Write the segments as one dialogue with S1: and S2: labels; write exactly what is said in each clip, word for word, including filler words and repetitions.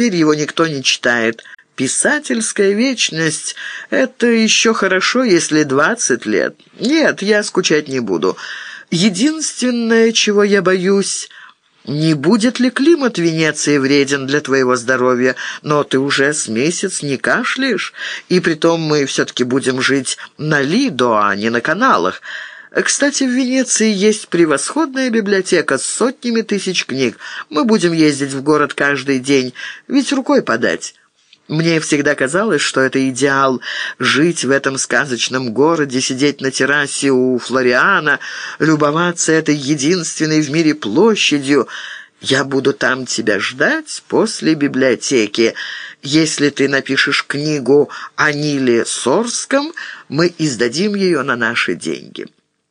S1: теперь его никто не читает. Писательская вечность — это еще хорошо, если двадцать лет. Нет, я скучать не буду. Единственное, чего я боюсь, не будет ли климат Венеции вреден для твоего здоровья, но ты уже с месяц не кашляешь, и притом мы все-таки будем жить на Лидо, а не на каналах. Кстати, в Венеции есть превосходная библиотека с сотнями тысяч книг. Мы будем ездить в город каждый день, ведь рукой подать. Мне всегда казалось, что это идеал — жить в этом сказочном городе, сидеть на террасе у Флориана, любоваться этой единственной в мире площадью. Я буду там тебя ждать после библиотеки. Если ты напишешь книгу о Ниле Сорском, мы издадим ее на наши деньги».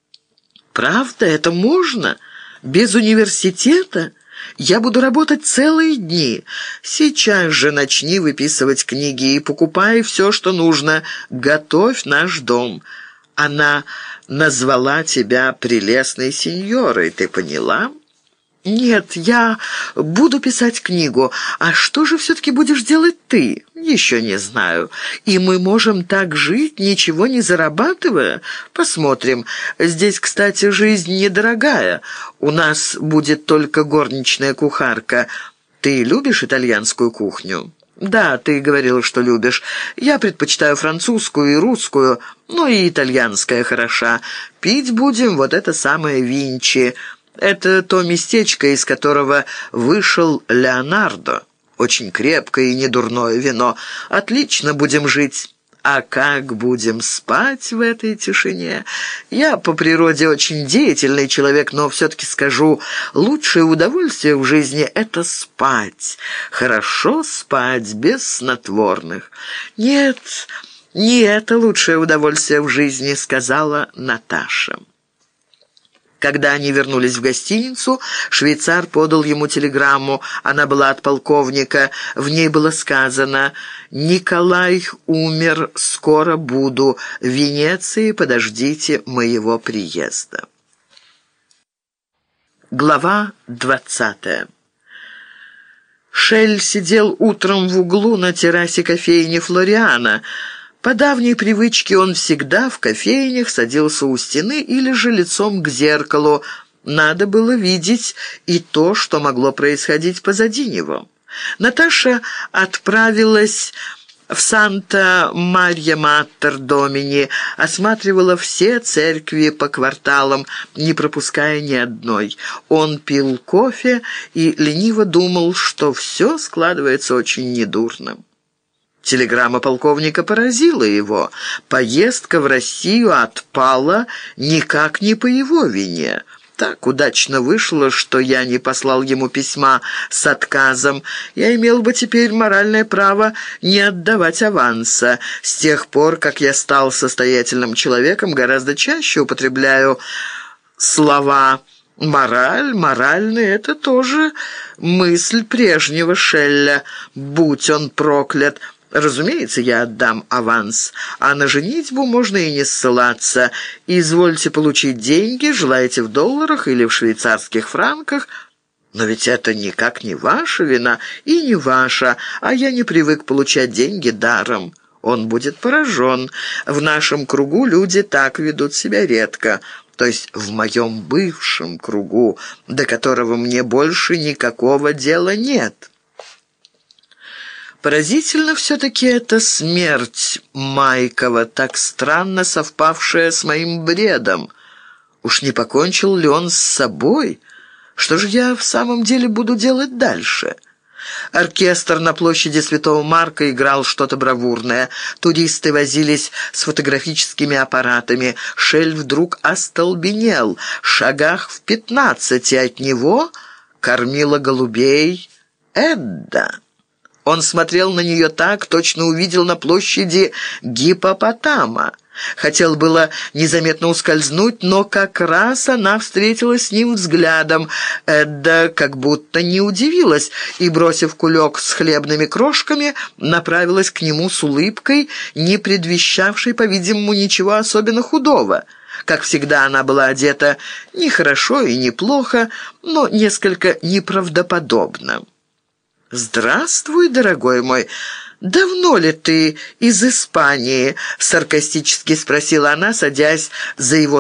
S1: «Правда, это можно? Без университета? Я буду работать целые дни. Сейчас же начни выписывать книги и покупай все, что нужно. Готовь наш дом. Она назвала тебя прелестной сеньорой, ты поняла?» «Нет, я буду писать книгу. А что же все-таки будешь делать ты? Еще не знаю. И мы можем так жить, ничего не зарабатывая? Посмотрим. Здесь, кстати, жизнь недорогая. У нас будет только горничная кухарка. Ты любишь итальянскую кухню?» «Да, ты говорила, что любишь. Я предпочитаю французскую и русскую, но и итальянская хороша. Пить будем вот это самое Винчи». Это то местечко, из которого вышел Леонардо. Очень крепкое и недурное вино. Отлично будем жить. А как будем спать в этой тишине? Я по природе очень деятельный человек, но все-таки скажу, лучшее удовольствие в жизни — это спать. Хорошо спать, без снотворных. Нет, не это лучшее удовольствие в жизни, сказала Наташа. Когда они вернулись в гостиницу, швейцар подал ему телеграмму. Она была от полковника. В ней было сказано: «Николай умер, скоро буду. В Венеции подождите моего приезда». Глава двадцатая. Шель сидел утром в углу на террасе кофейни «Флориана». По давней привычке он всегда в кофейнях садился у стены или же лицом к зеркалу. Надо было видеть и то, что могло происходить позади него. Наташа отправилась в Санта-Марья-Маттер-Домини, осматривала все церкви по кварталам, не пропуская ни одной. Он пил кофе и лениво думал, что все складывается очень недурно. Телеграмма полковника поразила его. Поездка в Россию отпала никак не по его вине. Так удачно вышло, что я не послал ему письма с отказом. Я имел бы теперь моральное право не отдавать аванса. С тех пор, как я стал состоятельным человеком, гораздо чаще употребляю слова «мораль», «моральный» — это тоже мысль прежнего Шелля, будь он проклят. Разумеется, я отдам аванс, а на женитьбу можно и не ссылаться. Извольте получить деньги, желаете в долларах или в швейцарских франках. Но ведь это никак не ваша вина и не ваша, а я не привык получать деньги даром. Он будет поражен. В нашем кругу люди так ведут себя редко, то есть в моем бывшем кругу, до которого мне больше никакого дела нет». Поразительно все-таки эта смерть Майкова, так странно совпавшая с моим бредом. Уж не покончил ли он с собой? Что же я в самом деле буду делать дальше? Оркестр на площади Святого Марка играл что-то бравурное. Туристы возились с фотографическими аппаратами. Шель вдруг остолбенел. В шагах в пятнадцати от него кормила голубей Эдда. Он смотрел на нее так, точно увидел на площади гиппопотама. Хотел было незаметно ускользнуть, но как раз она встретилась с ним взглядом. Эдда как будто не удивилась и, бросив кулек с хлебными крошками, направилась к нему с улыбкой, не предвещавшей, по-видимому, ничего особенно худого. Как всегда, она была одета не хорошо и не плохо, но несколько неправдоподобно. «Здравствуй, дорогой мой. Давно ли ты из Испании?» — саркастически спросила она, садясь за его